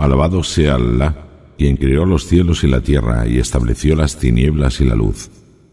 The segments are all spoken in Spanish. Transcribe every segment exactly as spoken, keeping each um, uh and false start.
Alabado sea Allah, quien creó los cielos y la tierra y estableció las tinieblas y la luz.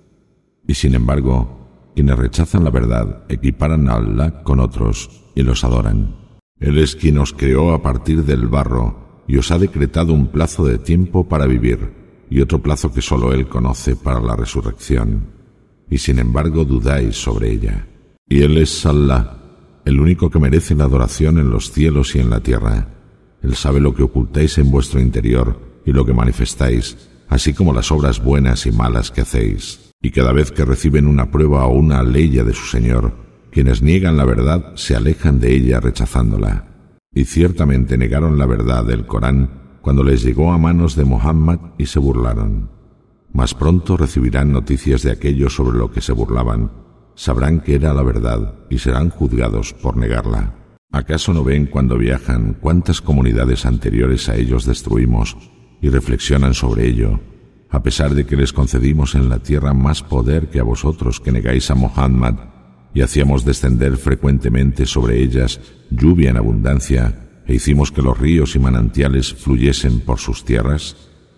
Y sin embargo, quienes rechazan la verdad equiparan a Allah con otros y los adoran. Él es quien os creó a partir del barro y os ha decretado un plazo de tiempo para vivir y otro plazo que solo Él conoce para la resurrección. Y sin embargo dudáis sobre ella. Y Él es Allah, el único que merece la adoración en los cielos y en la tierra. Él sabe lo que ocultáis en vuestro interior y lo que manifestáis, así como las obras buenas y malas que hacéis. Y cada vez que reciben una prueba o una aleya de su Señor, quienes niegan la verdad se alejan de ella rechazándola. Y ciertamente negaron la verdad del Corán cuando les llegó a manos de Muhammad y se burlaron. Mas pronto recibirán noticias de aquello sobre lo que se burlaban. Sabrán que era la verdad y serán juzgados por negarla. ¿Acaso no ven cuando viajan cuántas comunidades anteriores a ellos destruimos y reflexionan sobre ello, a pesar de que les concedimos en la tierra más poder que a vosotros que negáis a Muhammad y hacíamos descender frecuentemente sobre ellas lluvia en abundancia e hicimos que los ríos y manantiales fluyesen por sus tierras?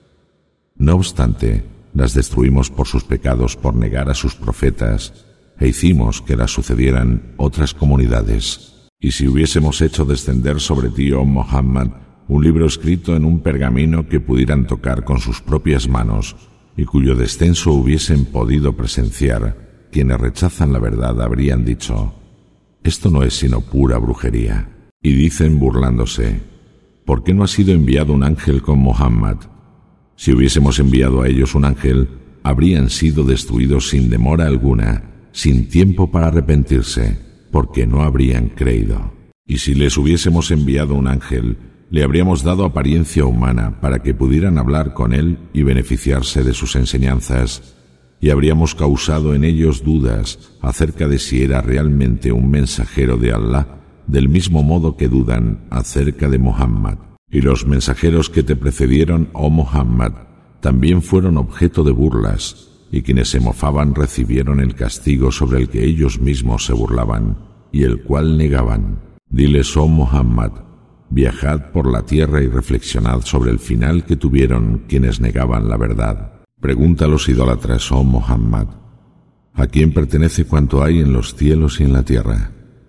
No obstante, las destruimos por sus pecados por negar a sus profetas e hicimos que las sucedieran otras comunidades. Y si hubiésemos hecho descender sobre ti, oh Muhammad, un libro escrito en un pergamino que pudieran tocar con sus propias manos y cuyo descenso hubiesen podido presenciar, quienes rechazan la verdad habrían dicho: esto no es sino pura brujería. Y dicen burlándose: ¿por qué no ha sido enviado un ángel con Muhammad? Si hubiésemos enviado a ellos un ángel, habrían sido destruidos sin demora alguna, sin tiempo para arrepentirse, porque no habrían creído. Y si les hubiésemos enviado un ángel, le habríamos dado apariencia humana para que pudieran hablar con él y beneficiarse de sus enseñanzas, y habríamos causado en ellos dudas acerca de si era realmente un mensajero de Allah, del mismo modo que dudan acerca de Muhammad. Y los mensajeros que te precedieron, oh Muhammad, también fueron objeto de burlas, y quienes se mofaban recibieron el castigo sobre el que ellos mismos se burlaban, y el cual negaban. Diles, oh Muhammad, viajad por la tierra y reflexionad sobre el final que tuvieron quienes negaban la verdad. Pregunta a los idólatras, oh Muhammad, ¿a quién pertenece cuanto hay en los cielos y en la tierra?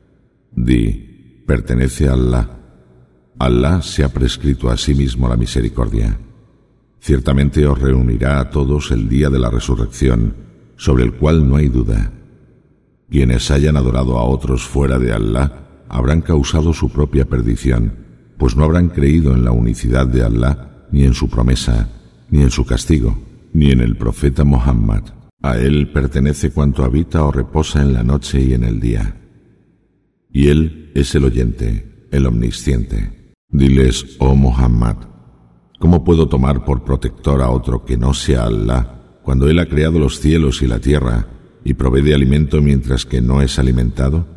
Di, pertenece a Allah. Allah se ha prescrito a sí mismo la misericordia. Ciertamente os reunirá a todos el día de la resurrección, sobre el cual no hay duda. Quienes hayan adorado a otros fuera de Allah habrán causado su propia perdición, pues no habrán creído en la unicidad de Allah, ni en su promesa, ni en su castigo, ni en el profeta Muhammad. A él pertenece cuanto habita o reposa en la noche y en el día. Y él es el oyente, el omnisciente. Diles, oh Muhammad, ¿cómo puedo tomar por protector a otro que no sea Allah, cuando Él ha creado los cielos y la tierra, y provee de alimento mientras que no es alimentado?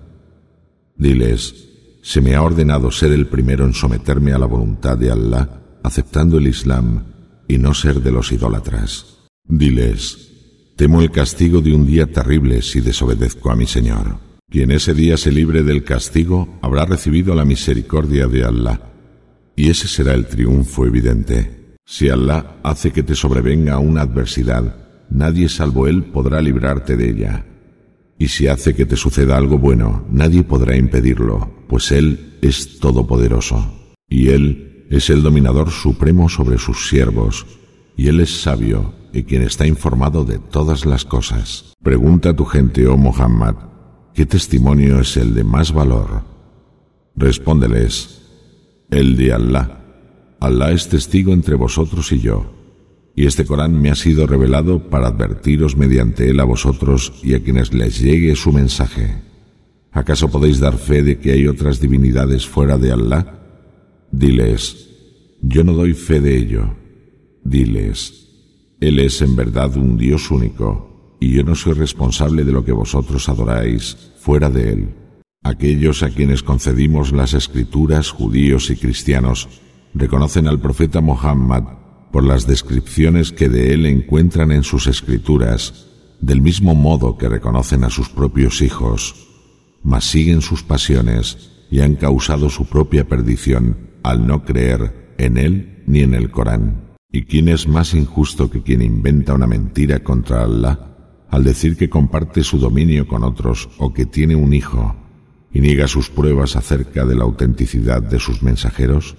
Diles, se me ha ordenado ser el primero en someterme a la voluntad de Allah, aceptando el Islam, y no ser de los idólatras. Diles, temo el castigo de un día terrible si desobedezco a mi Señor. Quien ese día se libre del castigo habrá recibido la misericordia de Allah, y ese será el triunfo evidente. Si Allah hace que te sobrevenga una adversidad, nadie salvo Él podrá librarte de ella. Y si hace que te suceda algo bueno, nadie podrá impedirlo, pues Él es todopoderoso. Y Él es el dominador supremo sobre sus siervos, y Él es sabio y quien está informado de todas las cosas. Pregunta a tu gente, oh Muhammad, ¿qué testimonio es el de más valor? Respóndeles, el de Allah. Allah es testigo entre vosotros y yo, y este Corán me ha sido revelado para advertiros mediante él a vosotros y a quienes les llegue su mensaje. ¿Acaso podéis dar fe de que hay otras divinidades fuera de Allah? Diles, yo no doy fe de ello. Diles, Él es en verdad un Dios único, y yo no soy responsable de lo que vosotros adoráis fuera de Él. Aquellos a quienes concedimos las escrituras, judíos y cristianos, reconocen al profeta Muhammad por las descripciones que de él encuentran en sus escrituras, del mismo modo que reconocen a sus propios hijos, mas siguen sus pasiones y han causado su propia perdición al no creer en él ni en el Corán. ¿Y quién es más injusto que quien inventa una mentira contra Allah al decir que comparte su dominio con otros o que tiene un hijo y niega sus pruebas acerca de la autenticidad de sus mensajeros?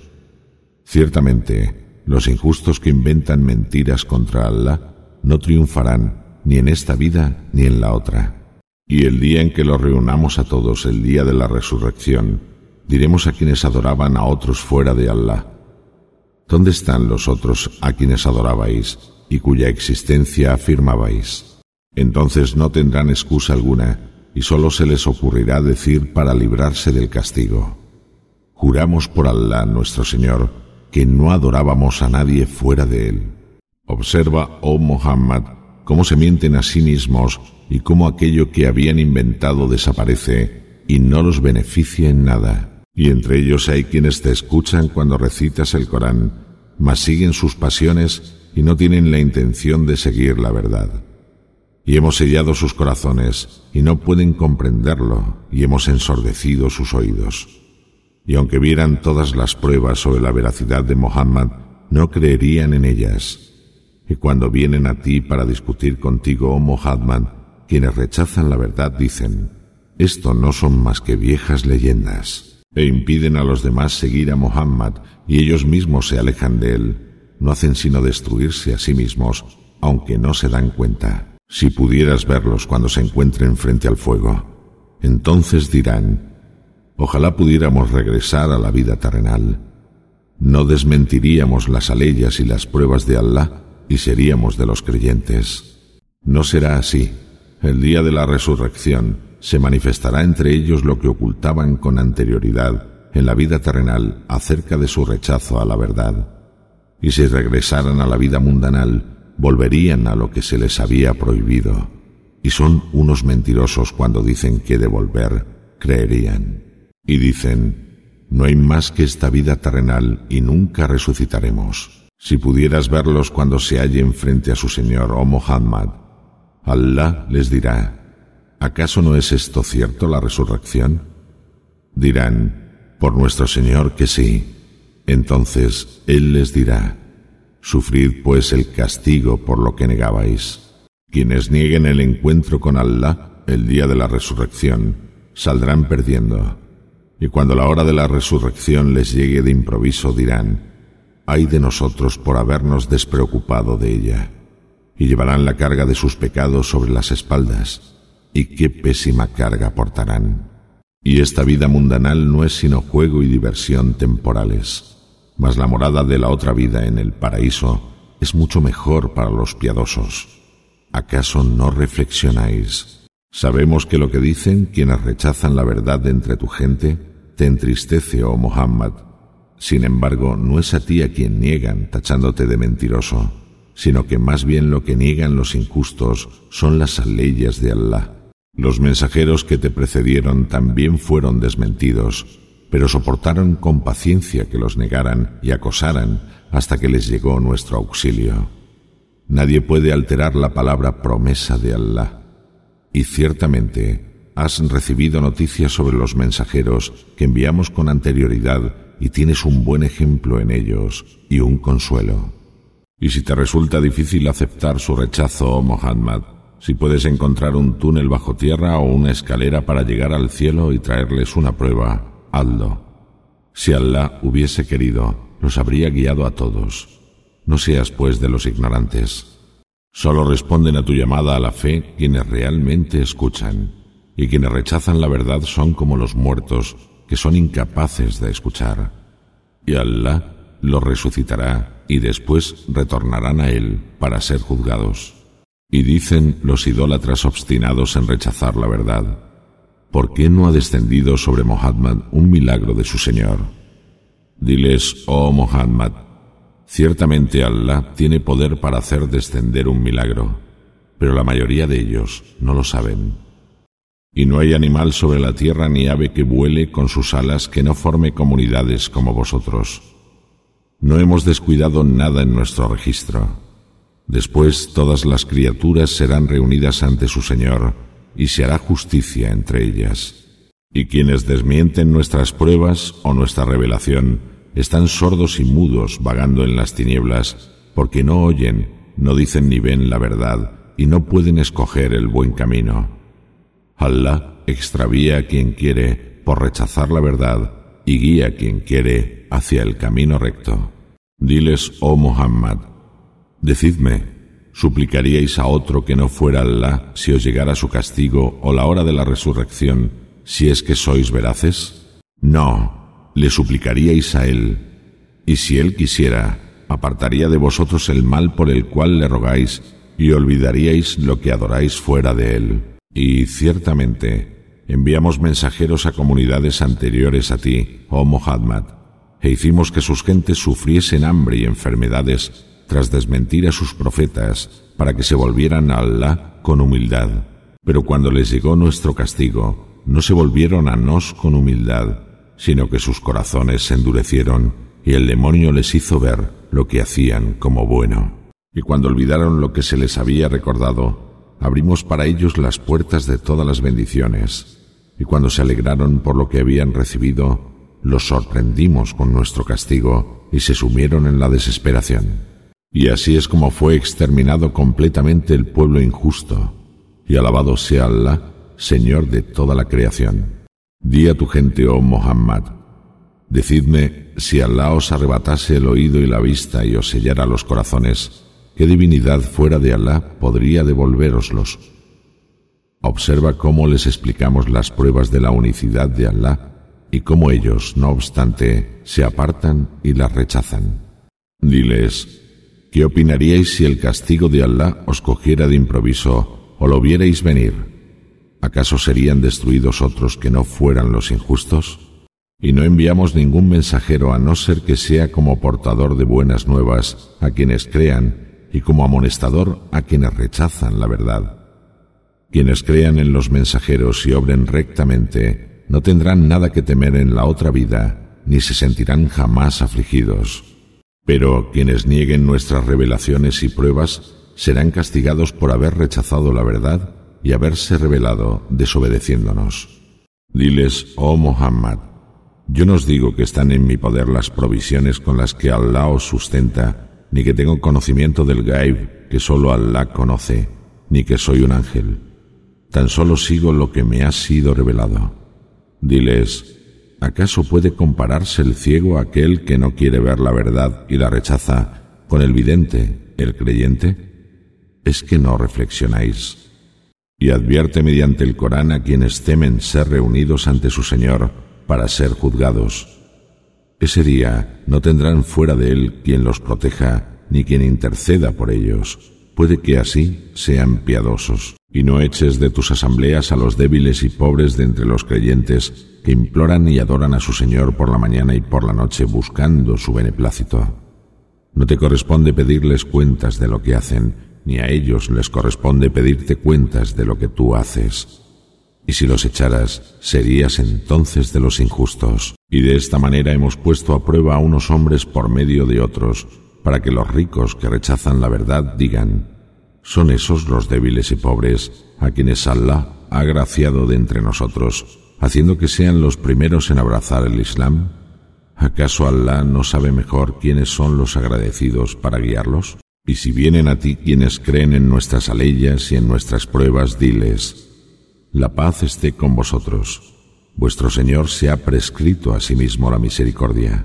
Ciertamente, los injustos que inventan mentiras contra Allah no triunfarán ni en esta vida ni en la otra. Y el día en que los reunamos a todos, el día de la resurrección, diremos a quienes adoraban a otros fuera de Allah: ¿dónde están los otros a quienes adorabais y cuya existencia afirmabais? Entonces no tendrán excusa alguna y solo se les ocurrirá decir para librarse del castigo: juramos por Allah nuestro Señor que no adorábamos a nadie fuera de él. Observa, oh Muhammad, cómo se mienten a sí mismos y cómo aquello que habían inventado desaparece y no los beneficia en nada. Y entre ellos hay quienes te escuchan cuando recitas el Corán, mas siguen sus pasiones y no tienen la intención de seguir la verdad. Y hemos sellado sus corazones y no pueden comprenderlo, y hemos ensordecido sus oídos. Y aunque vieran todas las pruebas sobre la veracidad de Muhammad, no creerían en ellas. Y cuando vienen a ti para discutir contigo, oh Muhammad, quienes rechazan la verdad dicen: esto no son más que viejas leyendas, e impiden a los demás seguir a Muhammad, y ellos mismos se alejan de él. No hacen sino destruirse a sí mismos, aunque no se dan cuenta. Si pudieras verlos cuando se encuentren frente al fuego, entonces dirán: ojalá pudiéramos regresar a la vida terrenal. No desmentiríamos las aleyas y las pruebas de Allah y seríamos de los creyentes. No será así. El día de la resurrección se manifestará entre ellos lo que ocultaban con anterioridad en la vida terrenal acerca de su rechazo a la verdad. Y si regresaran a la vida mundanal, volverían a lo que se les había prohibido. Y son unos mentirosos cuando dicen que de volver creerían. Y dicen: no hay más que esta vida terrenal y nunca resucitaremos. Si pudieras verlos cuando se hallen frente a su Señor, oh Muhammad, Allah les dirá: ¿acaso no es esto cierto, la resurrección? Dirán: por nuestro Señor que sí. Entonces Él les dirá: sufrid pues el castigo por lo que negabais. Quienes nieguen el encuentro con Allah el día de la resurrección saldrán perdiendo. Y cuando la hora de la resurrección les llegue de improviso dirán: ay de nosotros por habernos despreocupado de ella. Y llevarán la carga de sus pecados sobre las espaldas, y qué pésima carga portarán. Y esta vida mundanal no es sino juego y diversión temporales, mas la morada de la otra vida en el paraíso es mucho mejor para los piadosos. ¿Acaso no reflexionáis? Sabemos que lo que dicen quienes rechazan la verdad de entre tu gente te entristece, oh Muhammad. Sin embargo, no es a ti a quien niegan tachándote de mentiroso, sino que más bien lo que niegan los injustos son las leyes de Allah. Los mensajeros que te precedieron también fueron desmentidos, pero soportaron con paciencia que los negaran y acosaran hasta que les llegó nuestro auxilio. Nadie puede alterar la palabra promesa de Allah. Y ciertamente has recibido noticias sobre los mensajeros que enviamos con anterioridad y tienes un buen ejemplo en ellos y un consuelo. Y si te resulta difícil aceptar su rechazo, oh Muhammad, si puedes encontrar un túnel bajo tierra o una escalera para llegar al cielo y traerles una prueba, hazlo. Si Allah hubiese querido, los habría guiado a todos. No seas, pues, de los ignorantes. Solo responden a tu llamada a la fe quienes realmente escuchan, y quienes rechazan la verdad son como los muertos, que son incapaces de escuchar. Y Allah los resucitará, y después retornarán a Él para ser juzgados. Y dicen los idólatras obstinados en rechazar la verdad: ¿por qué no ha descendido sobre Muhammad un milagro de su Señor? Diles, oh Muhammad, ciertamente Allah tiene poder para hacer descender un milagro, pero la mayoría de ellos no lo saben. Y no hay animal sobre la tierra ni ave que vuele con sus alas que no forme comunidades como vosotros. No hemos descuidado nada en nuestro registro. Después todas las criaturas serán reunidas ante su Señor y se hará justicia entre ellas. Y quienes desmienten nuestras pruebas o nuestra revelación están sordos y mudos vagando en las tinieblas, porque no oyen, no dicen ni ven la verdad, y no pueden escoger el buen camino. Allah extravía a quien quiere por rechazar la verdad y guía a quien quiere hacia el camino recto. Diles, oh Muhammad, decidme, ¿suplicaríais a otro que no fuera Allah si os llegara su castigo o la hora de la resurrección, si es que sois veraces? No, le suplicaríais a Él, y si Él quisiera, apartaría de vosotros el mal por el cual le rogáis y olvidaríais lo que adoráis fuera de Él. Y ciertamente enviamos mensajeros a comunidades anteriores a ti, oh Muhammad, e hicimos que sus gentes sufriesen hambre y enfermedades tras desmentir a sus profetas para que se volvieran a Allah con humildad. Pero cuando les llegó nuestro castigo, no se volvieron a nos con humildad, sino que sus corazones se endurecieron y el demonio les hizo ver lo que hacían como bueno. Y cuando olvidaron lo que se les había recordado, abrimos para ellos las puertas de todas las bendiciones, y cuando se alegraron por lo que habían recibido, los sorprendimos con nuestro castigo y se sumieron en la desesperación. Y así es como fue exterminado completamente el pueblo injusto, y alabado sea Allah, Señor de toda la creación. Di a tu gente, oh Muhammad, decidme, si Allah os arrebatase el oído y la vista y os sellara los corazones, ¿qué divinidad fuera de Allah podría devolvéroslos? Observa cómo les explicamos las pruebas de la unicidad de Allah y cómo ellos, no obstante, se apartan y las rechazan. Diles, ¿qué opinaríais si el castigo de Allah os cogiera de improviso o lo vierais venir? ¿Acaso serían destruidos otros que no fueran los injustos? Y no enviamos ningún mensajero a no ser que sea como portador de buenas nuevas a quienes crean y como amonestador a quienes rechazan la verdad. Quienes crean en los mensajeros y obren rectamente no tendrán nada que temer en la otra vida, ni se sentirán jamás afligidos. Pero quienes nieguen nuestras revelaciones y pruebas serán castigados por haber rechazado la verdad y haberse rebelado desobedeciéndonos. Diles, oh Muhammad, yo no os digo que están en mi poder las provisiones con las que Allah os sustenta, ni que tengo conocimiento del Gaib que solo Allah conoce, ni que soy un ángel. Tan solo sigo lo que me ha sido revelado. Diles, ¿acaso puede compararse el ciego a aquel que no quiere ver la verdad y la rechaza con el vidente, el creyente? ¿Es que no reflexionáis? Y advierte mediante el Corán a quienes temen ser reunidos ante su Señor para ser juzgados. Ese día no tendrán fuera de Él quien los proteja ni quien interceda por ellos. Puede que así sean piadosos. Y no eches de tus asambleas a los débiles y pobres de entre los creyentes que imploran y adoran a su Señor por la mañana y por la noche buscando su beneplácito. No te corresponde pedirles cuentas de lo que hacen, ni a ellos les corresponde pedirte cuentas de lo que tú haces. Y si los echaras, serías entonces de los injustos. Y de esta manera hemos puesto a prueba a unos hombres por medio de otros, para que los ricos que rechazan la verdad digan, ¿son esos los débiles y pobres a quienes Allah ha agraciado de entre nosotros, haciendo que sean los primeros en abrazar el Islam? ¿Acaso Allah no sabe mejor quiénes son los agradecidos para guiarlos? Y si vienen a ti quienes creen en nuestras aleyas y en nuestras pruebas, diles, la paz esté con vosotros. Vuestro Señor se ha prescrito a sí mismo la misericordia.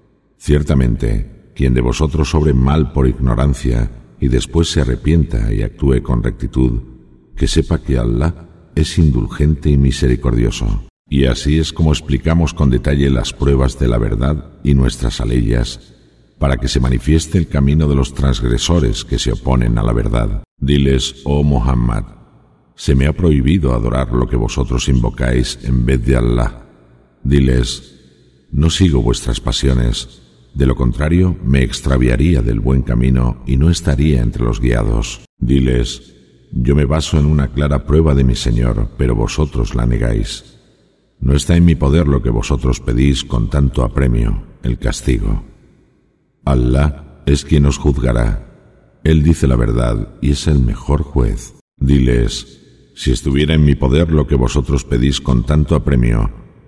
Ciertamente, quien de vosotros obre mal por ignorancia y después se arrepienta y actúe con rectitud, que sepa que Allah es indulgente y misericordioso. Y así es como explicamos con detalle las pruebas de la verdad y nuestras aleyas, para que se manifieste el camino de los transgresores que se oponen a la verdad. Diles, oh Muhammad, se me ha prohibido adorar lo que vosotros invocáis en vez de Allah. Diles, no sigo vuestras pasiones, de lo contrario me extraviaría del buen camino y no estaría entre los guiados. Diles, yo me baso en una clara prueba de mi Señor, pero vosotros la negáis. No está en mi poder lo que vosotros pedís con tanto apremio, el castigo. Allah es quien os juzgará. Él dice la verdad y es el mejor juez. Diles, si estuviera en mi poder lo que vosotros pedís con tanto apremio,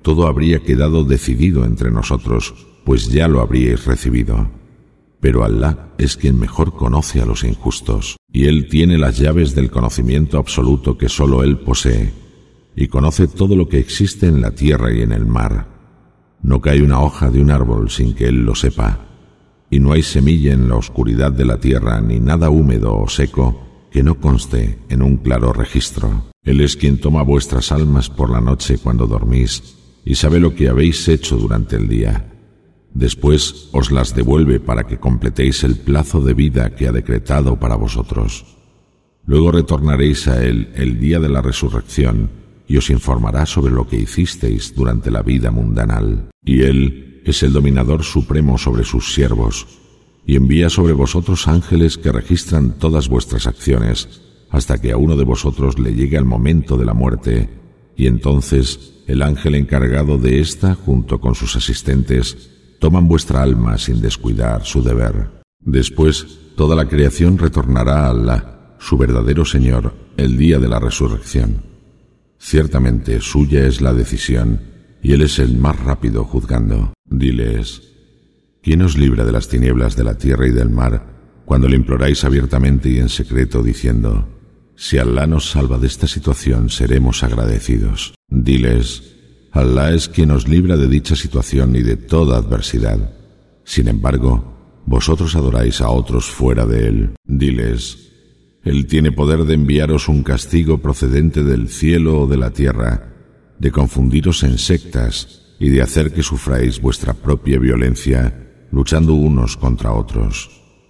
todo habría quedado decidido entre nosotros, pues ya lo habríais recibido. Pero Alá es quien mejor conoce a los injustos, y Él tiene las llaves del conocimiento absoluto que sólo Él posee, y conoce todo lo que existe en la tierra y en el mar. No cae una hoja de un árbol sin que Él lo sepa, y no hay semilla en la oscuridad de la tierra ni nada húmedo o seco que no conste en un claro registro. Él es quien toma vuestras almas por la noche cuando dormís, y sabe lo que habéis hecho durante el día. Después os las devuelve para que completéis el plazo de vida que ha decretado para vosotros. Luego retornaréis a Él el día de la resurrección y os informará sobre lo que hicisteis durante la vida mundanal. Y Él es el dominador supremo sobre sus siervos, y envía sobre vosotros ángeles que registran todas vuestras acciones, hasta que a uno de vosotros le llegue el momento de la muerte, y entonces el ángel encargado de ésta, junto con sus asistentes, toman vuestra alma sin descuidar su deber. Después, toda la creación retornará a Alá, su verdadero Señor, el día de la resurrección. Ciertamente suya es la decisión, y Él es el más rápido juzgando. Diles: ¿quién os libra de las tinieblas de la tierra y del mar, cuando le imploráis abiertamente y en secreto, diciendo: si Alá nos salva de esta situación, seremos agradecidos? Diles: Alá es quien os libra de dicha situación y de toda adversidad. Sin embargo, vosotros adoráis a otros fuera de Él. Diles: Él tiene poder de enviaros un castigo procedente del cielo o de la tierra, de confundiros en sectas y de hacer que sufráis vuestra propia violencia, luchando unos contra otros.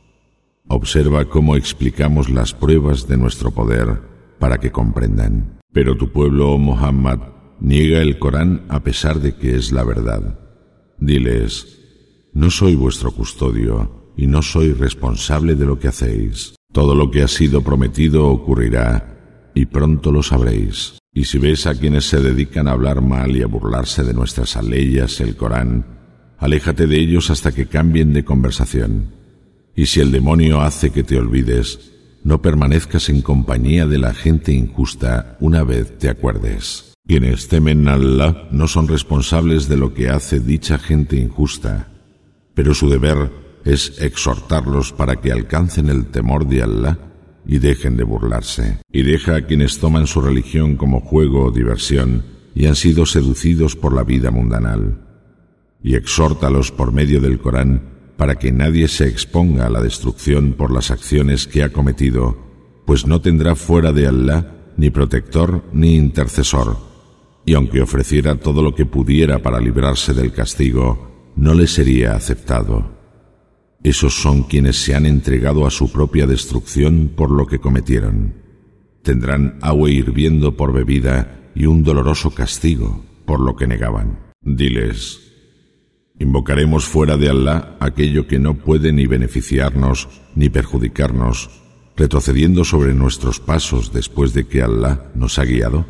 Observa cómo explicamos las pruebas de nuestro poder para que comprendan. Pero tu pueblo, oh Muhammad, niega el Corán a pesar de que es la verdad. Diles: no soy vuestro custodio y no soy responsable de lo que hacéis. Todo lo que ha sido prometido ocurrirá y pronto lo sabréis. Y si ves a quienes se dedican a hablar mal y a burlarse de nuestras aleyas, el Corán, aléjate de ellos hasta que cambien de conversación. Y si el demonio hace que te olvides, no permanezcas en compañía de la gente injusta una vez te acuerdes. Quienes temen a Allah no son responsables de lo que hace dicha gente injusta, pero su deber es exhortarlos para que alcancen el temor de Allah y dejen de burlarse. Y deja a quienes toman su religión como juego o diversión y han sido seducidos por la vida mundanal. Y exhórtalos por medio del Corán para que nadie se exponga a la destrucción por las acciones que ha cometido, pues no tendrá fuera de Allah ni protector ni intercesor, y aunque ofreciera todo lo que pudiera para librarse del castigo, no le sería aceptado. Esos son quienes se han entregado a su propia destrucción por lo que cometieron. Tendrán agua hirviendo por bebida y un doloroso castigo por lo que negaban. Diles: invocaremos fuera de Allah aquello que no puede ni beneficiarnos ni perjudicarnos, retrocediendo sobre nuestros pasos después de que Allah nos ha guiado.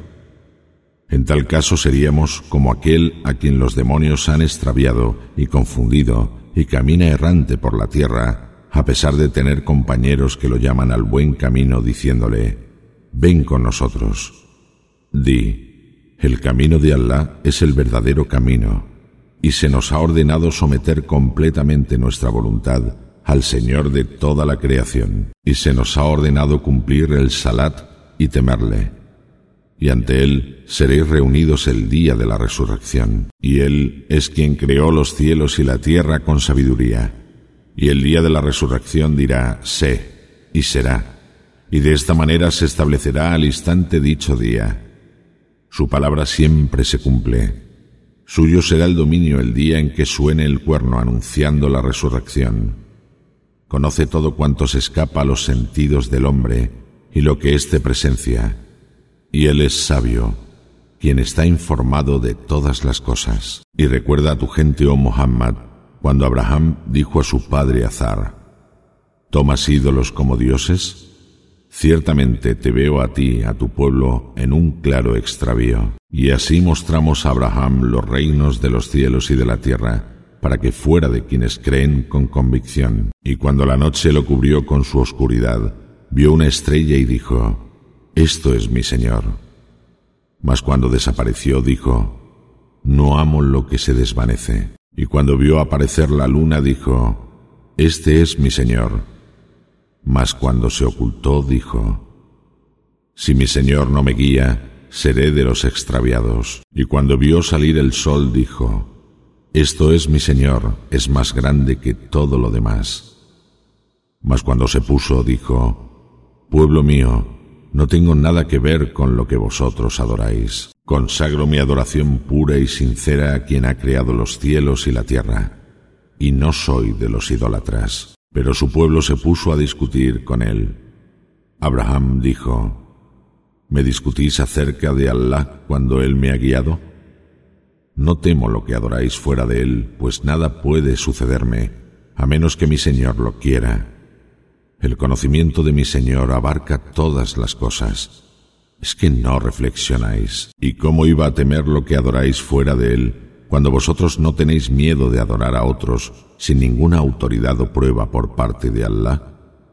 En tal caso seríamos como aquel a quien los demonios han extraviado y confundido y camina errante por la tierra, a pesar de tener compañeros que lo llaman al buen camino diciéndole: ven con nosotros. Di: el camino de Allah es el verdadero camino, y se nos ha ordenado someter completamente nuestra voluntad al Señor de toda la creación, y se nos ha ordenado cumplir el salat y temerle, y ante Él seréis reunidos el día de la resurrección. Y Él es quien creó los cielos y la tierra con sabiduría, y el día de la resurrección dirá: sé, y será, y de esta manera se establecerá al instante dicho día. Su palabra siempre se cumple. Suyo será el dominio el día en que suene el cuerno anunciando la resurrección. Conoce todo cuanto se escapa a los sentidos del hombre y lo que éste presencia, y Él es sabio, quien está informado de todas las cosas. Y recuerda a tu gente, oh Muhammad, cuando Abraham dijo a su padre Azar: ¿tomas ídolos como dioses? Ciertamente te veo a ti, a tu pueblo, en un claro extravío. Y así mostramos a Abraham los reinos de los cielos y de la tierra, para que fuera de quienes creen con convicción. Y cuando la noche lo cubrió con su oscuridad, vio una estrella y dijo: esto es mi Señor. Mas cuando desapareció dijo: no amo lo que se desvanece. Y cuando vio aparecer la luna dijo: Este es mi Señor. Mas cuando se ocultó dijo: Si mi Señor no me guía, seré de los extraviados. Y cuando vio salir el sol dijo: Esto es mi Señor, es más grande que todo lo demás. Mas cuando se puso dijo: Pueblo mío, no tengo nada que ver con lo que vosotros adoráis. Consagro mi adoración pura y sincera a quien ha creado los cielos y la tierra, y no soy de los idólatras. Pero su pueblo se puso a discutir con él. Abraham dijo: ¿Me discutís acerca de Allah cuando Él me ha guiado? No temo lo que adoráis fuera de Él, pues nada puede sucederme, a menos que mi Señor lo quiera. El conocimiento de mi Señor abarca todas las cosas. ¿Es que no reflexionáis? ¿Y cómo iba a temer lo que adoráis fuera de Él, cuando vosotros no tenéis miedo de adorar a otros sin ninguna autoridad o prueba por parte de Allah?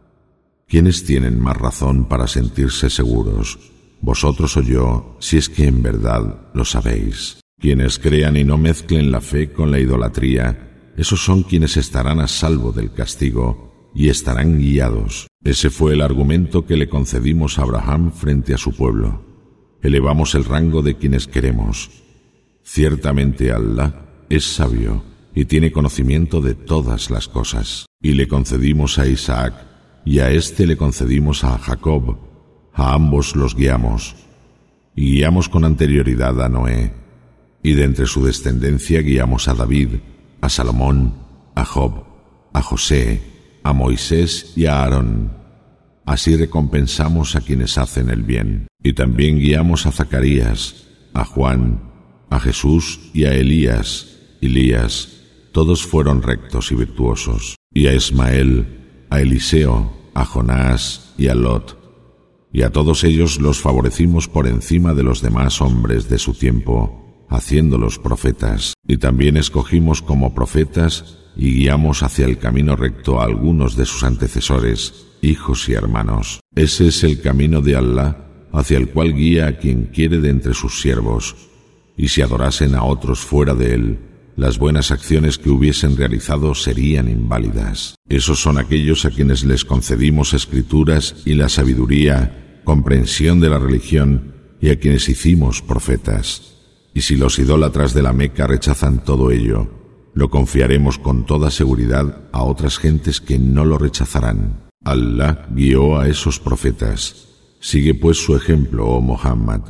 ¿Quiénes tienen más razón para sentirse seguros, vosotros o yo, si es que en verdad lo sabéis? Quienes crean y no mezclen la fe con la idolatría, esos son quienes estarán a salvo del castigo y estarán guiados. Ese fue el argumento que le concedimos a Abraham frente a su pueblo. Elevamos el rango de quienes queremos. Ciertamente Allah es sabio y tiene conocimiento de todas las cosas. Y le concedimos a Isaac, y a éste le concedimos a Jacob. A ambos los guiamos. Y guiamos con anterioridad a Noé. Y de entre su descendencia guiamos a David, a Salomón, a Job, a José, a Moisés y a Aarón. Así recompensamos a quienes hacen el bien. Y también guiamos a Zacarías, a Juan, a Jesús y a Elías, Elías. Todos fueron rectos y virtuosos. Y a Ismael, a Eliseo, a Jonás y a Lot. Y a todos ellos los favorecimos por encima de los demás hombres de su tiempo, haciéndolos profetas. Y también escogimos como profetas y guiamos hacia el camino recto a algunos de sus antecesores, hijos y hermanos. Ese es el camino de Allah, hacia el cual guía a quien quiere de entre sus siervos. Y si adorasen a otros fuera de él, las buenas acciones que hubiesen realizado serían inválidas. Esos son aquellos a quienes les concedimos escrituras y la sabiduría, comprensión de la religión, y a quienes hicimos profetas. Y si los idólatras de la Meca rechazan todo ello, lo confiaremos con toda seguridad a otras gentes que no lo rechazarán. Allah guió a esos profetas. Sigue pues su ejemplo, oh Muhammad,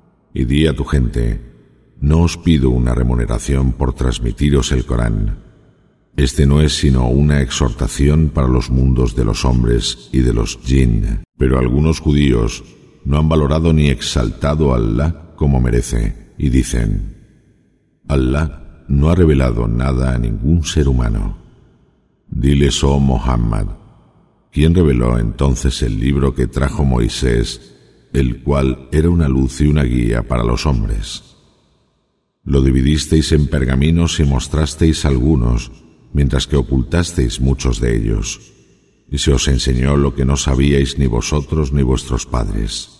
y di a tu gente: no os pido una remuneración por transmitiros el Corán. Este no es sino una exhortación para los mundos de los hombres y de los jinn. Pero algunos judíos no han valorado ni exaltado a Allah como merece, y dicen: Allah no ha revelado nada a ningún ser humano. Diles, oh Muhammad, ¿quién reveló entonces el libro que trajo Moisés, el cual era una luz y una guía para los hombres? Lo dividisteis en pergaminos y mostrasteis algunos, mientras que ocultasteis muchos de ellos. Y se os enseñó lo que no sabíais ni vosotros ni vuestros padres.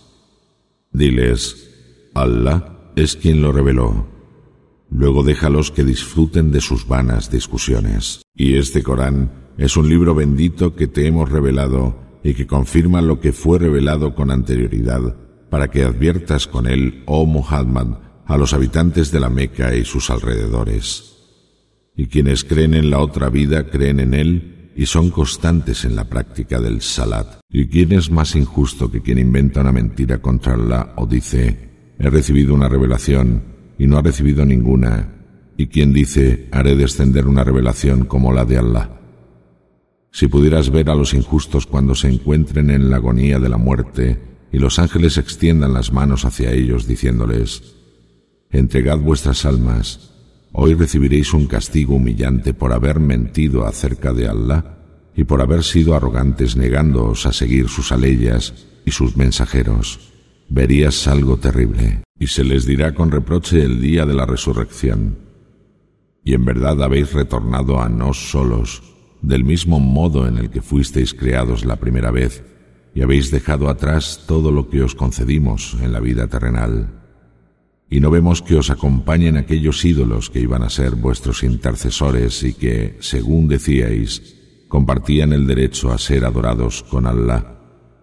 Diles: Allah es quien lo reveló. Luego déjalos que disfruten de sus vanas discusiones. Y este Corán es un libro bendito que te hemos revelado y que confirma lo que fue revelado con anterioridad, para que adviertas con él, oh Muhammad, a los habitantes de la Meca y sus alrededores. Y quienes creen en la otra vida creen en él y son constantes en la práctica del salat. ¿Y quién es más injusto que quien inventa una mentira contra Allah o dice: he recibido una revelación y no ha recibido ninguna, y quien dice: haré descender una revelación como la de Allah? Si pudieras ver a los injustos cuando se encuentren en la agonía de la muerte y los ángeles extiendan las manos hacia ellos diciéndoles: entregad vuestras almas, hoy recibiréis un castigo humillante por haber mentido acerca de Allah y por haber sido arrogantes negándoos a seguir sus aleyas y sus mensajeros. Verías algo terrible. Y se les dirá con reproche el día de la resurrección: y en verdad habéis retornado a nos solos, del mismo modo en el que fuisteis creados la primera vez, y habéis dejado atrás todo lo que os concedimos en la vida terrenal. y no vemos que os acompañen aquellos ídolos que iban a ser vuestros intercesores y que, según decíais, compartían el derecho a ser adorados con Allah.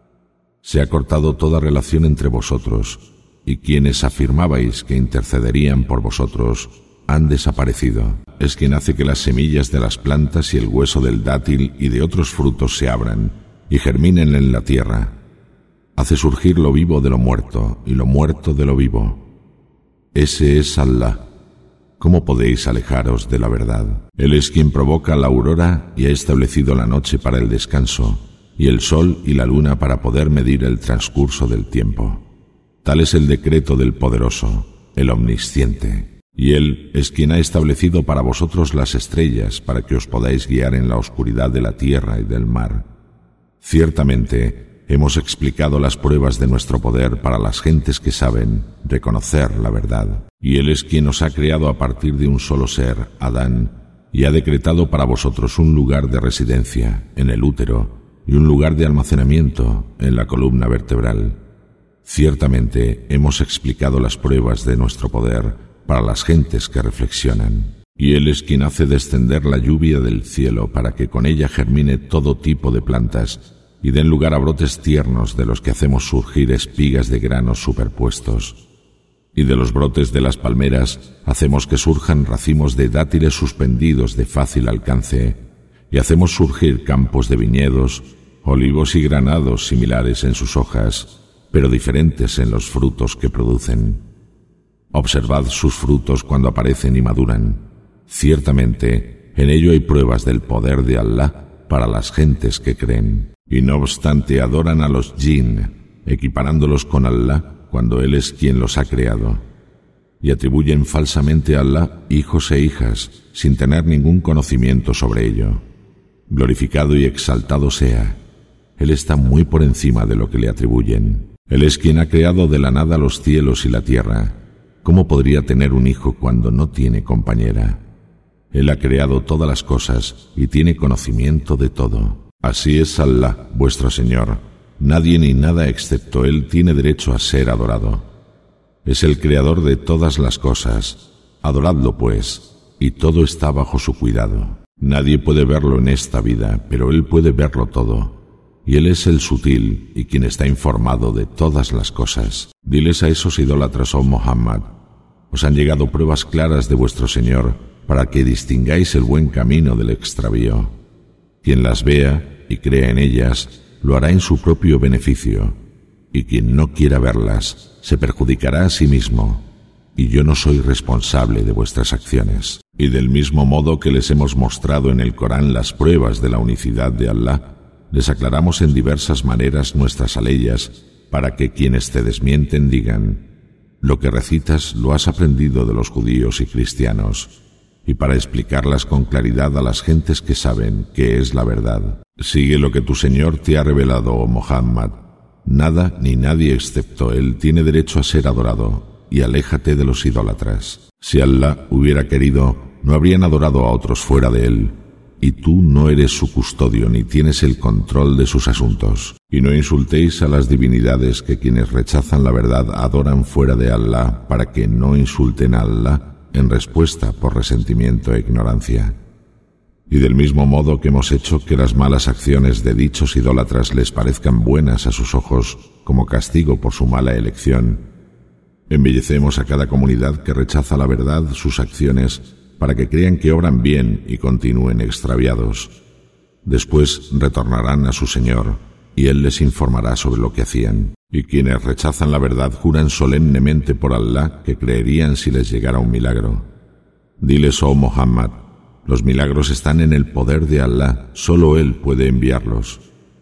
Se ha cortado toda relación entre vosotros, y quienes afirmabais que intercederían por vosotros han desaparecido. Es quien hace que las semillas de las plantas y el hueso del dátil y de otros frutos se abran y germinen en la tierra. Hace surgir lo vivo de lo muerto y lo muerto de lo vivo. Ese es Allah. ¿Cómo podéis alejaros de la verdad? Él es quien provoca la aurora y ha establecido la noche para el descanso, y el sol y la luna para poder medir el transcurso del tiempo. Tal es el decreto del Poderoso, el Omnisciente. Y Él es quien ha establecido para vosotros las estrellas para que os podáis guiar en la oscuridad de la tierra y del mar. Ciertamente, hemos explicado las pruebas de nuestro poder para las gentes que saben reconocer la verdad. Y Él es quien os ha creado a partir de un solo ser, Adán, y ha decretado para vosotros un lugar de residencia, en el útero, y un lugar de almacenamiento, en la columna vertebral. Ciertamente, hemos explicado las pruebas de nuestro poder para las gentes que reflexionan. Y Él es quien hace descender la lluvia del cielo para que con ella germine todo tipo de plantas y den lugar a brotes tiernos de los que hacemos surgir espigas de granos superpuestos. Y de los brotes de las palmeras hacemos que surjan racimos de dátiles suspendidos de fácil alcance, y hacemos surgir campos de viñedos, olivos y granados similares en sus hojas, pero diferentes en los frutos que producen. Observad sus frutos cuando aparecen y maduran. Ciertamente, en ello hay pruebas del poder de Allah para las gentes que creen. Y no obstante adoran a los jinn, equiparándolos con Allah cuando Él es quien los ha creado. Y atribuyen falsamente a Allah hijos e hijas, sin tener ningún conocimiento sobre ello. Glorificado y exaltado sea. Él está muy por encima de lo que le atribuyen. Él es quien ha creado de la nada los cielos y la tierra. ¿Cómo podría tener un hijo cuando no tiene compañera? Él ha creado todas las cosas y tiene conocimiento de todo. Así es Allah, vuestro Señor. Nadie ni nada excepto Él tiene derecho a ser adorado. Es el creador de todas las cosas. Adoradlo, pues, y todo está bajo su cuidado. Nadie puede verlo en esta vida, pero Él puede verlo todo. Y Él es el sutil y quien está informado de todas las cosas. Diles a esos idólatras, oh Muhammad, os han llegado pruebas claras de vuestro Señor para que distingáis el buen camino del extravío. Quien las vea y crea en ellas, lo hará en su propio beneficio, y quien no quiera verlas, se perjudicará a sí mismo, y yo no soy responsable de vuestras acciones. Y del mismo modo que les hemos mostrado en el Corán las pruebas de la unicidad de Allah, les aclaramos en diversas maneras nuestras aleyas para que quienes te desmienten digan: lo que recitas lo has aprendido de los judíos y cristianos, y para explicarlas con claridad a las gentes que saben qué es la verdad. Sigue lo que tu Señor te ha revelado, oh Muhammad. Nada ni nadie excepto Él tiene derecho a ser adorado, y aléjate de los idólatras. Si Allah hubiera querido, no habrían adorado a otros fuera de Él, y tú no eres su custodio ni tienes el control de sus asuntos. Y no insultéis a las divinidades que quienes rechazan la verdad adoran fuera de Allah para que no insulten a Allah en respuesta por resentimiento e ignorancia. Y del mismo modo que hemos hecho que las malas acciones de dichos idólatras les parezcan buenas a sus ojos como castigo por su mala elección, embellecemos a cada comunidad que rechaza la verdad sus acciones para que crean que obran bien y continúen extraviados. Después retornarán a su Señor, y Él les informará sobre lo que hacían. Y quienes rechazan la verdad juran solemnemente por Allah que creerían si les llegara un milagro. Diles, oh Muhammad, los milagros están en el poder de Allah, solo Él puede enviarlos.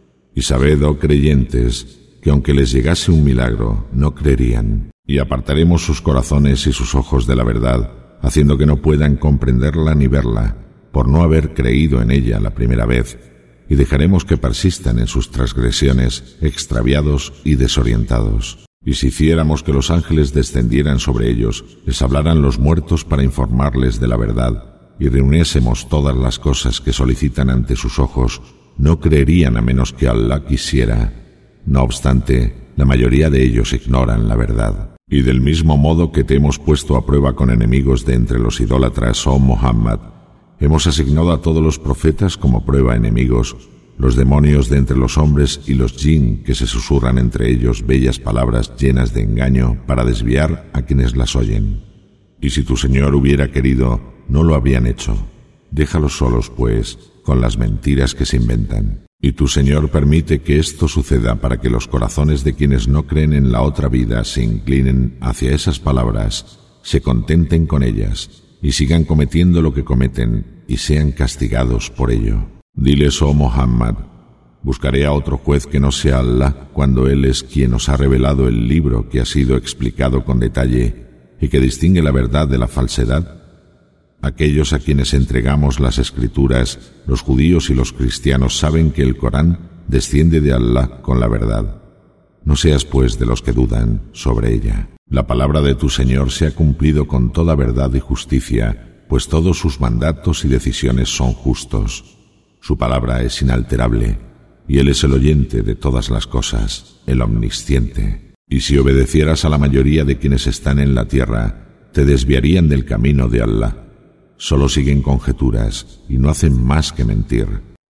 Y sabed, oh creyentes, que aunque les llegase un milagro, no creerían. Y apartaremos sus corazones y sus ojos de la verdad, haciendo que no puedan comprenderla ni verla, por no haber creído en ella la primera vez, y dejaremos que persistan en sus transgresiones, extraviados y desorientados. Y si hiciéramos que los ángeles descendieran sobre ellos, les hablaran los muertos para informarles de la verdad, y reuniésemos todas las cosas que solicitan ante sus ojos, no creerían a menos que Allah quisiera. No obstante, la mayoría de ellos ignoran la verdad. Y del mismo modo que te hemos puesto a prueba con enemigos de entre los idólatras, oh Muhammad, hemos asignado a todos los profetas como prueba enemigos, los demonios de entre los hombres y los jinn que se susurran entre ellos bellas palabras llenas de engaño para desviar a quienes las oyen. Y si tu Señor hubiera querido, no lo habrían hecho. Déjalos solos, pues, con las mentiras que se inventan. Y tu Señor permite que esto suceda para que los corazones de quienes no creen en la otra vida se inclinen hacia esas palabras, se contenten con ellas y sigan cometiendo lo que cometen y sean castigados por ello. Diles, oh Muhammad, buscaré a otro juez que no sea Allah cuando Él es quien os ha revelado el libro que ha sido explicado con detalle y que distingue la verdad de la falsedad. Aquellos a quienes entregamos las escrituras, los judíos y los cristianos, saben que el Corán desciende de Allah con la verdad. No seas, pues, de los que dudan sobre ella. La palabra de tu Señor se ha cumplido con toda verdad y justicia, pues todos sus mandatos y decisiones son justos. Su palabra es inalterable, y Él es el oyente de todas las cosas, el omnisciente. Y si obedecieras a la mayoría de quienes están en la tierra, te desviarían del camino de Allah. Solo siguen conjeturas y no hacen más que mentir.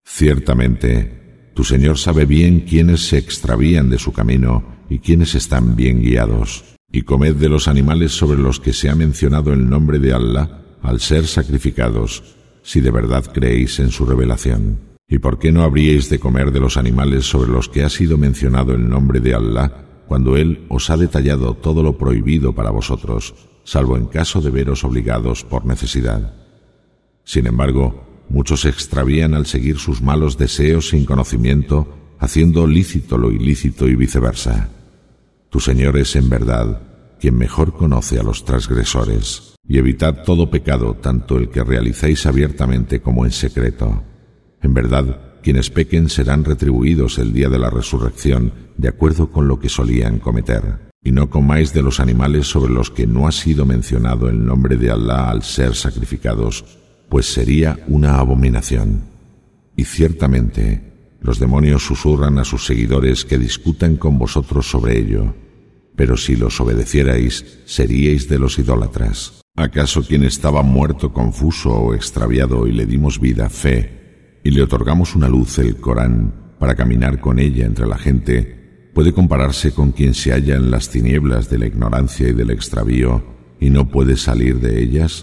Ciertamente, tu Señor sabe bien quiénes se extravían de su camino y quiénes están bien guiados. Y comed de los animales sobre los que se ha mencionado el nombre de Allah al ser sacrificados, si de verdad creéis en su revelación. ¿Y por qué no habríais de comer de los animales sobre los que ha sido mencionado el nombre de Allah, cuando Él os ha detallado todo lo prohibido para vosotros, salvo en caso de veros obligados por necesidad? Sin embargo, muchos se extravían al seguir sus malos deseos sin conocimiento, haciendo lícito lo ilícito y viceversa. Tu Señor es, en verdad, quien mejor conoce a los transgresores. Y evitad todo pecado, tanto el que realizáis abiertamente como en secreto. En verdad, quienes pequen serán retribuidos el día de la resurrección, de acuerdo con lo que solían cometer. Y no comáis de los animales sobre los que no ha sido mencionado el nombre de Allah al ser sacrificados, pues sería una abominación. Y ciertamente, los demonios susurran a sus seguidores que discutan con vosotros sobre ello. Pero si los obedecierais, seríais de los idólatras. ¿Acaso quien estaba muerto, confuso o extraviado y le dimos vida, fe, y le otorgamos una luz, el Corán, para caminar con ella entre la gente, puede compararse con quien se halla en las tinieblas de la ignorancia y del extravío y no puede salir de ellas?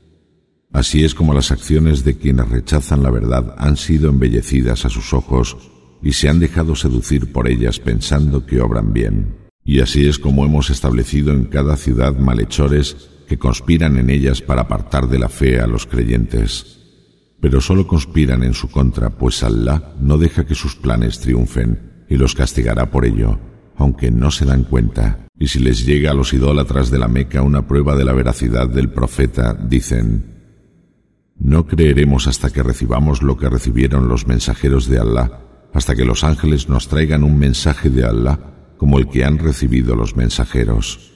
Así es como las acciones de quienes rechazan la verdad han sido embellecidas a sus ojos y se han dejado seducir por ellas pensando que obran bien. Y así es como hemos establecido en cada ciudad malhechores que conspiran en ellas para apartar de la fe a los creyentes. Pero solo conspiran en su contra, pues Allah no deja que sus planes triunfen y los castigará por ello, aunque no se dan cuenta. Y si les llega a los idólatras de la Meca una prueba de la veracidad del profeta, dicen: no creeremos hasta que recibamos lo que recibieron los mensajeros de Allah, hasta que los ángeles nos traigan un mensaje de Allah como el que han recibido los mensajeros.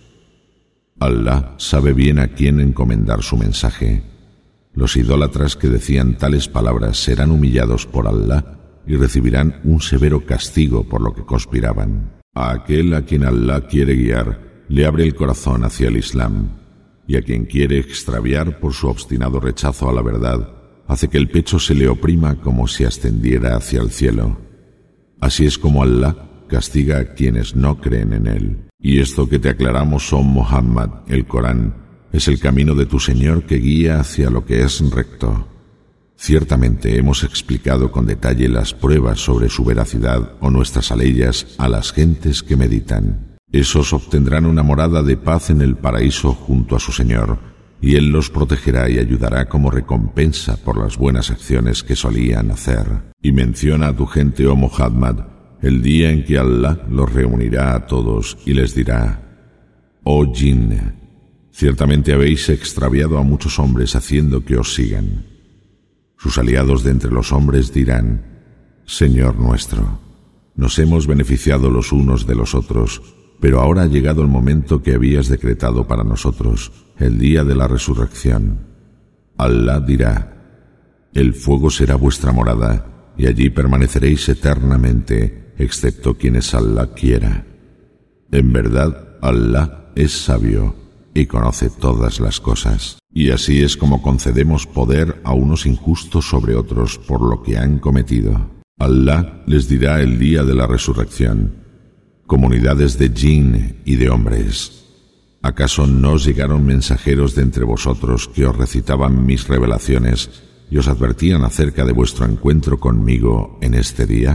Allah sabe bien a quién encomendar su mensaje. Los idólatras que decían tales palabras serán humillados por Allah y recibirán un severo castigo por lo que conspiraban. A aquel a quien Allah quiere guiar, le abre el corazón hacia el Islam, y a quien quiere extraviar por su obstinado rechazo a la verdad, hace que el pecho se le oprima como si ascendiera hacia el cielo. Así es como Allah castiga a quienes no creen en Él. Y esto que te aclaramos, oh Muhammad, el Corán, es el camino de tu Señor que guía hacia lo que es recto. Ciertamente hemos explicado con detalle las pruebas sobre su veracidad o nuestras aleyas a las gentes que meditan. Esos obtendrán una morada de paz en el paraíso junto a su Señor, y Él los protegerá y ayudará como recompensa por las buenas acciones que solían hacer. Y menciona a tu gente, oh Muhammad, el día en que Allah los reunirá a todos y les dirá: oh jinn, ciertamente habéis extraviado a muchos hombres haciendo que os sigan. Sus aliados de entre los hombres dirán: Señor nuestro, nos hemos beneficiado los unos de los otros, pero ahora ha llegado el momento que habías decretado para nosotros, el día de la resurrección. Allah dirá: el fuego será vuestra morada, y allí permaneceréis eternamente, excepto quienes Allah quiera. En verdad, Allah es sabio y conoce todas las cosas. Y así es como concedemos poder a unos injustos sobre otros por lo que han cometido. Allah les dirá el día de la resurrección: comunidades de jinn y de hombres, ¿acaso no os llegaron mensajeros de entre vosotros que os recitaban mis revelaciones y os advertían acerca de vuestro encuentro conmigo en este día?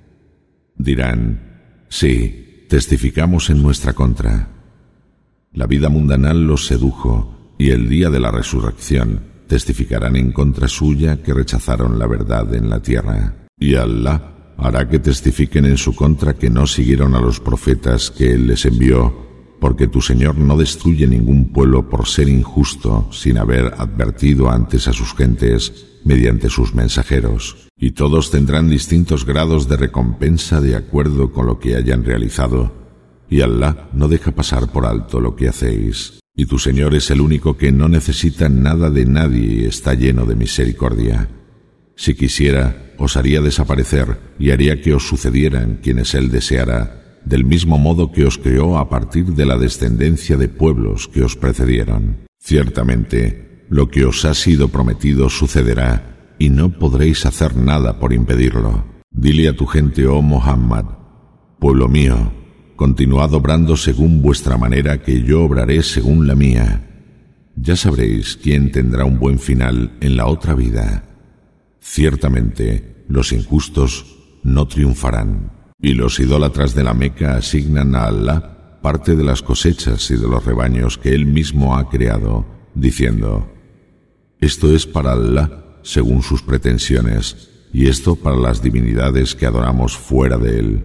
Dirán: sí, testificamos en nuestra contra. La vida mundanal los sedujo, y el día de la resurrección testificarán en contra suya que rechazaron la verdad en la tierra. Y Allah hará que testifiquen en su contra que no siguieron a los profetas que Él les envió, porque tu Señor no destruye ningún pueblo por ser injusto sin haber advertido antes a sus gentes mediante sus mensajeros. Y todos tendrán distintos grados de recompensa de acuerdo con lo que hayan realizado, y Allah no deja pasar por alto lo que hacéis. Y tu Señor es el único que no necesita nada de nadie y está lleno de misericordia. Si quisiera, os haría desaparecer y haría que os sucedieran quienes Él deseara, del mismo modo que os creó a partir de la descendencia de pueblos que os precedieron. Ciertamente, lo que os ha sido prometido sucederá, y no podréis hacer nada por impedirlo. Dile a tu gente, oh Muhammad: pueblo mío, continuad obrando según vuestra manera, que yo obraré según la mía. Ya sabréis quién tendrá un buen final en la otra vida. Ciertamente, los injustos no triunfarán. Y los idólatras de la Meca asignan a Allah parte de las cosechas y de los rebaños que Él mismo ha creado, diciendo: esto es para Allah según sus pretensiones, y esto para las divinidades que adoramos fuera de Él.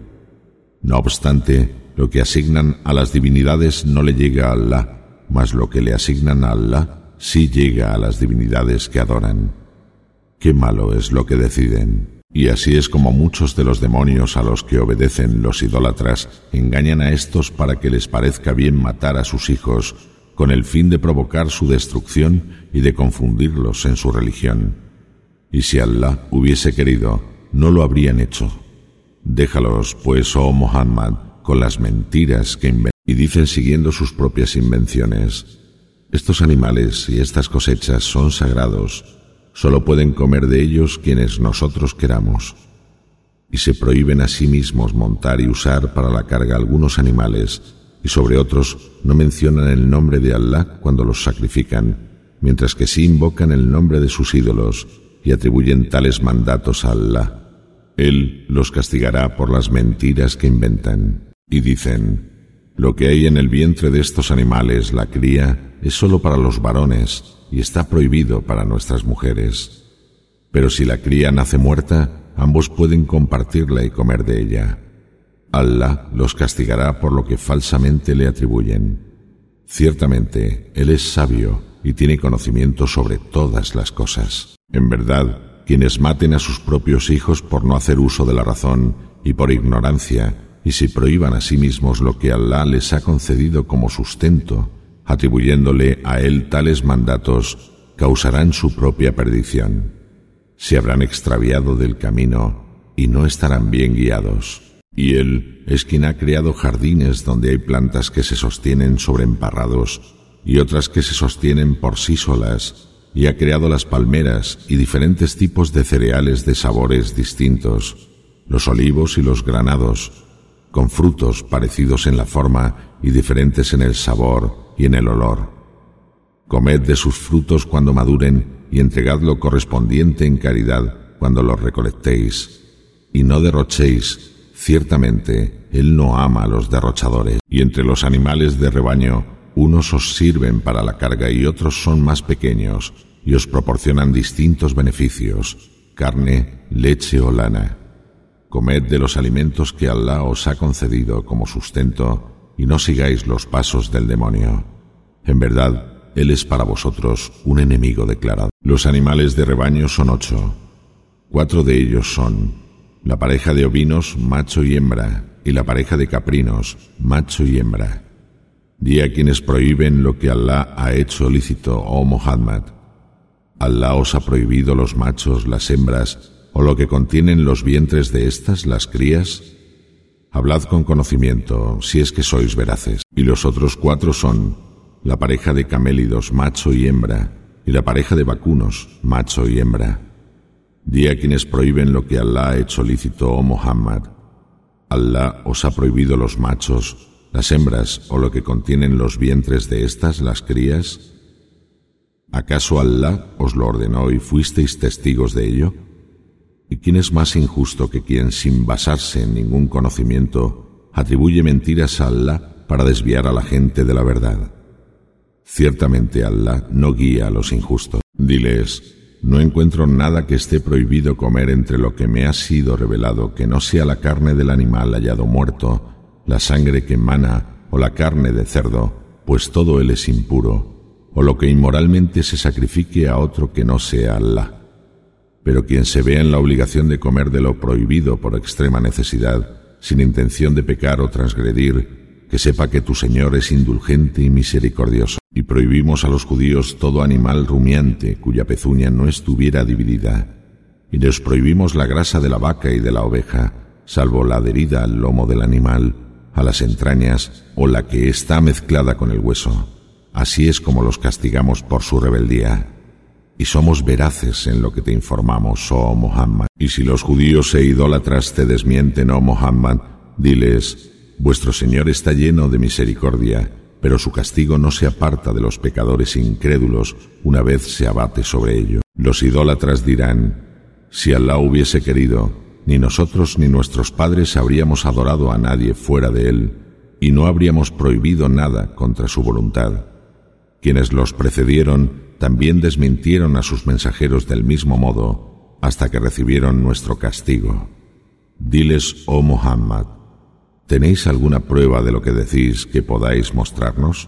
No obstante, lo que asignan a las divinidades no le llega a Allah, mas lo que le asignan a Allah sí llega a las divinidades que adoran. Qué malo es lo que deciden. Y así es como muchos de los demonios a los que obedecen los idólatras engañan a estos para que les parezca bien matar a sus hijos, con el fin de provocar su destrucción y de confundirlos en su religión. Y si Allah hubiese querido, no lo habrían hecho. Déjalos, pues, oh Muhammad, con las mentiras que inventan, y dicen siguiendo sus propias invenciones: estos animales y estas cosechas son sagrados, solo pueden comer de ellos quienes nosotros queramos. Y se prohíben a sí mismos montar y usar para la carga algunos animales, y sobre otros no mencionan el nombre de Allah cuando los sacrifican, mientras que sí invocan el nombre de sus ídolos y atribuyen tales mandatos a Allah. Él los castigará por las mentiras que inventan. Y dicen: lo que hay en el vientre de estos animales, la cría, es solo para los varones y está prohibido para nuestras mujeres. Pero si la cría nace muerta, ambos pueden compartirla y comer de ella. Allah los castigará por lo que falsamente le atribuyen. Ciertamente, Él es sabio y tiene conocimiento sobre todas las cosas. En verdad, quienes maten a sus propios hijos por no hacer uso de la razón y por ignorancia, y si prohíban a sí mismos lo que Allah les ha concedido como sustento, atribuyéndole a Él tales mandatos, causarán su propia perdición. Se habrán extraviado del camino y no estarán bien guiados. Y Él es quien ha creado jardines donde hay plantas que se sostienen sobre emparrados y otras que se sostienen por sí solas, y ha creado las palmeras y diferentes tipos de cereales de sabores distintos, los olivos y los granados, con frutos parecidos en la forma y diferentes en el sabor y en el olor. Comed de sus frutos cuando maduren y entregad lo correspondiente en caridad cuando los recolectéis. Y no derrochéis, ciertamente Él no ama a los derrochadores. Y entre los animales de rebaño, unos os sirven para la carga y otros son más pequeños, y os proporcionan distintos beneficios: carne, leche o lana. Comed de los alimentos que Allah os ha concedido como sustento, y no sigáis los pasos del demonio. En verdad, Él es para vosotros un enemigo declarado. Los animales de rebaño son ocho. Cuatro de ellos son la pareja de ovinos, macho y hembra, y la pareja de caprinos, macho y hembra. Di a quienes prohíben lo que Allah ha hecho lícito, oh Muhammad: Allah os ha prohibido los machos, las hembras, o lo que contienen los vientres de estas, las crías. Hablad con conocimiento, si es que sois veraces. Y los otros cuatro son la pareja de camélidos, macho y hembra, y la pareja de vacunos, macho y hembra. Di a quienes prohíben lo que Alá ha hecho lícito, oh Muhammad. Alá os ha prohibido los machos, las hembras o lo que contienen los vientres de estas, las crías. ¿Acaso Alá os lo ordenó y fuisteis testigos de ello? ¿Y quién es más injusto que quien, sin basarse en ningún conocimiento, atribuye mentiras a Alá para desviar a la gente de la verdad? Ciertamente Alá no guía a los injustos. Diles: no encuentro nada que esté prohibido comer entre lo que me ha sido revelado, que no sea la carne del animal hallado muerto, la sangre que emana o la carne de cerdo, pues todo él es impuro, o lo que inmoralmente se sacrifique a otro que no sea Alá. Pero quien se vea en la obligación de comer de lo prohibido por extrema necesidad, sin intención de pecar o transgredir, que sepa que tu Señor es indulgente y misericordioso. Y prohibimos a los judíos todo animal rumiante cuya pezuña no estuviera dividida, y les prohibimos la grasa de la vaca y de la oveja, salvo la adherida al lomo del animal, a las entrañas o la que está mezclada con el hueso. Así es como los castigamos por su rebeldía. Y somos veraces en lo que te informamos, oh Muhammad. Y si los judíos e idólatras te desmienten, oh Muhammad, diles: vuestro Señor está lleno de misericordia, pero su castigo no se aparta de los pecadores incrédulos una vez se abate sobre ello. Los idólatras dirán: si Alá hubiese querido, ni nosotros ni nuestros padres habríamos adorado a nadie fuera de él, y no habríamos prohibido nada contra su voluntad. Quienes los precedieron también desmintieron a sus mensajeros del mismo modo, hasta que recibieron nuestro castigo. Diles, oh Muhammad: ¿tenéis alguna prueba de lo que decís que podáis mostrarnos?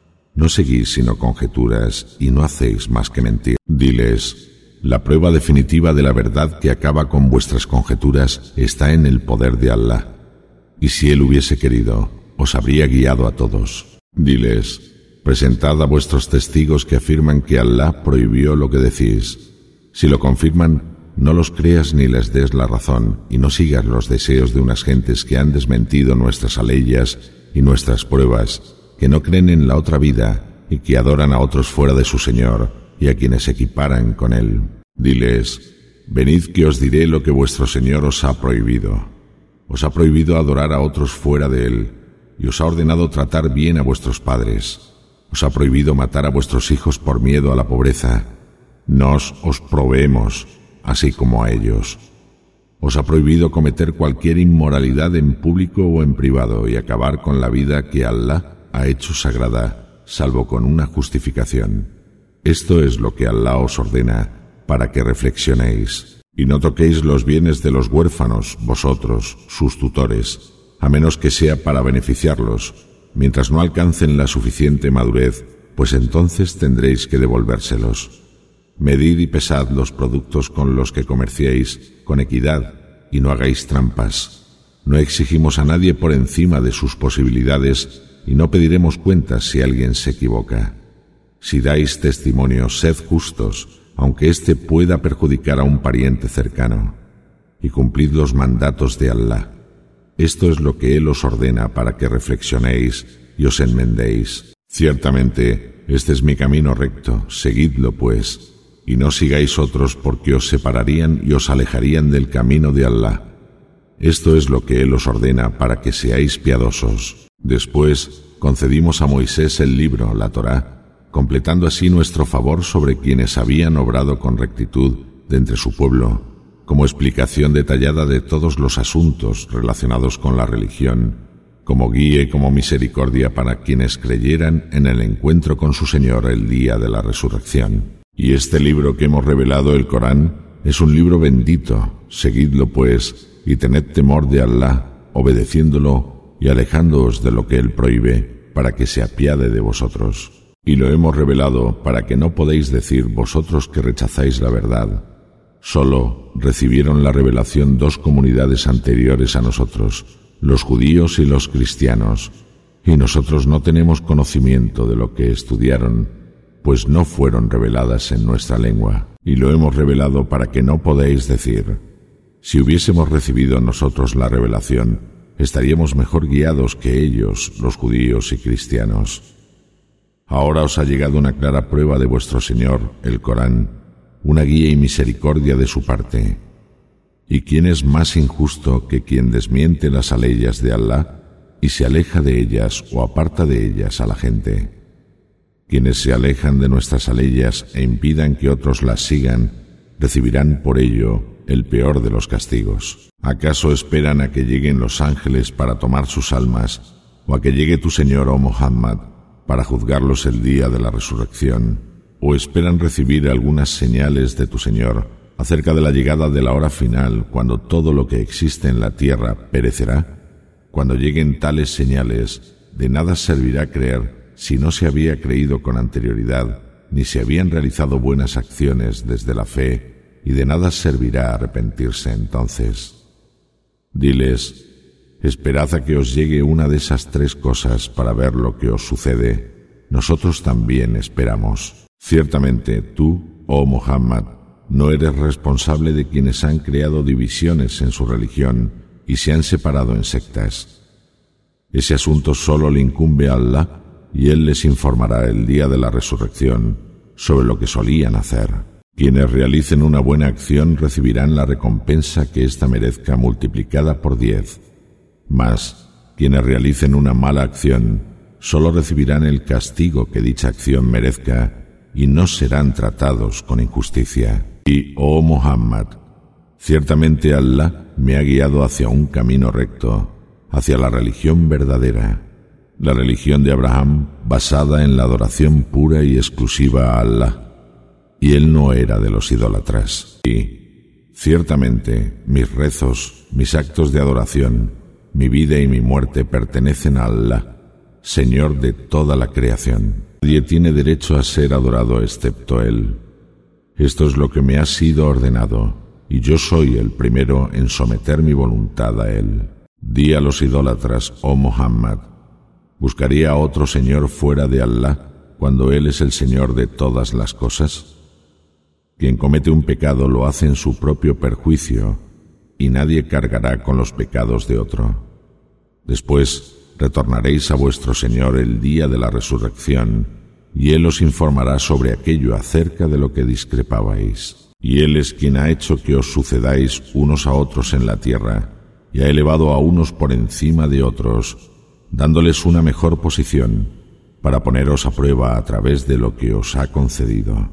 No seguís sino conjeturas y no hacéis más que mentir. Diles: la prueba definitiva de la verdad que acaba con vuestras conjeturas está en el poder de Alá, y si Él hubiese querido, os habría guiado a todos. Diles: presentad a vuestros testigos que afirman que Alá prohibió lo que decís. Si lo confirman, no los creas ni les des la razón, y no sigas los deseos de unas gentes que han desmentido nuestras aleyas y nuestras pruebas, que no creen en la otra vida y que adoran a otros fuera de su Señor y a quienes se equiparan con Él. Diles: venid que os diré lo que vuestro Señor os ha prohibido. Os ha prohibido adorar a otros fuera de Él, y os ha ordenado tratar bien a vuestros padres. Os ha prohibido matar a vuestros hijos por miedo a la pobreza. Nos os proveemos, así como a ellos. Os ha prohibido cometer cualquier inmoralidad en público o en privado y acabar con la vida que Alá ha hecho sagrada, salvo con una justificación. Esto es lo que Alá os ordena, para que reflexionéis. Y no toquéis los bienes de los huérfanos, vosotros, sus tutores, a menos que sea para beneficiarlos, mientras no alcancen la suficiente madurez, pues entonces tendréis que devolvérselos. Medid y pesad los productos con los que comerciéis con equidad y no hagáis trampas. No exigimos a nadie por encima de sus posibilidades y no pediremos cuentas si alguien se equivoca. Si dais testimonio, sed justos, aunque éste pueda perjudicar a un pariente cercano, y cumplid los mandatos de Alá. Esto es lo que Él os ordena para que reflexionéis y os enmendéis. Ciertamente, este es mi camino recto, seguidlo pues, y no sigáis otros porque os separarían y os alejarían del camino de Alá. Esto es lo que Él os ordena para que seáis piadosos. Después, concedimos a Moisés el libro, la Torá, completando así nuestro favor sobre quienes habían obrado con rectitud de entre su pueblo, como explicación detallada de todos los asuntos relacionados con la religión, como guía y como misericordia para quienes creyeran en el encuentro con su Señor el día de la resurrección. Y este libro que hemos revelado, el Corán, es un libro bendito. Seguidlo pues, y tened temor de Alá, obedeciéndolo y alejándoos de lo que Él prohíbe, para que se apiade de vosotros. Y lo hemos revelado para que no podéis decir vosotros que rechazáis la verdad. Solo recibieron la revelación dos comunidades anteriores a nosotros, los judíos y los cristianos, y nosotros no tenemos conocimiento de lo que estudiaron, pues no fueron reveladas en nuestra lengua, y lo hemos revelado para que no podáis decir: si hubiésemos recibido nosotros la revelación, estaríamos mejor guiados que ellos, los judíos y cristianos. Ahora os ha llegado una clara prueba de vuestro Señor, el Corán, una guía y misericordia de su parte. ¿Y quién es más injusto que quien desmiente las aleyas de Allah y se aleja de ellas o aparta de ellas a la gente? Quienes se alejan de nuestras aleyas e impidan que otros las sigan, recibirán por ello el peor de los castigos. ¿Acaso esperan a que lleguen los ángeles para tomar sus almas, o a que llegue tu Señor, oh Muhammad, para juzgarlos el día de la resurrección? ¿O esperan recibir algunas señales de tu Señor acerca de la llegada de la hora final, cuando todo lo que existe en la tierra perecerá? Cuando lleguen tales señales, de nada servirá creer si no se había creído con anterioridad, ni se habían realizado buenas acciones desde la fe, y de nada servirá arrepentirse entonces. Diles: esperad a que os llegue una de esas tres cosas para ver lo que os sucede. Nosotros también esperamos. Ciertamente tú, oh Muhammad, no eres responsable de quienes han creado divisiones en su religión y se han separado en sectas. Ese asunto solo le incumbe a Allah, y Él les informará el día de la resurrección sobre lo que solían hacer. Quienes realicen una buena acción recibirán la recompensa que ésta merezca multiplicada por diez. Mas, quienes realicen una mala acción solo recibirán el castigo que dicha acción merezca y no serán tratados con injusticia. Y, oh Muhammad, ciertamente Allah me ha guiado hacia un camino recto, hacia la religión verdadera, la religión de Abraham basada en la adoración pura y exclusiva a Allah, y él no era de los idólatras. Y, ciertamente, mis rezos, mis actos de adoración, mi vida y mi muerte pertenecen a Allah, Señor de toda la creación. Nadie tiene derecho a ser adorado excepto Él. Esto es lo que me ha sido ordenado, y yo soy el primero en someter mi voluntad a Él. Di a los idólatras, oh Muhammad, ¿buscaría a otro Señor fuera de Allah cuando Él es el Señor de todas las cosas? Quien comete un pecado lo hace en su propio perjuicio, y nadie cargará con los pecados de otro. Después retornaréis a vuestro Señor el día de la resurrección, y Él os informará sobre aquello acerca de lo que discrepabais. Y Él es quien ha hecho que os sucedáis unos a otros en la tierra, y ha elevado a unos por encima de otros, dándoles una mejor posición, para poneros a prueba a través de lo que os ha concedido.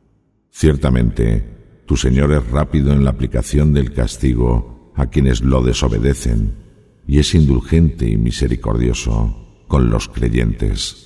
Ciertamente, tu Señor es rápido en la aplicación del castigo a quienes lo desobedecen, y es indulgente y misericordioso con los creyentes.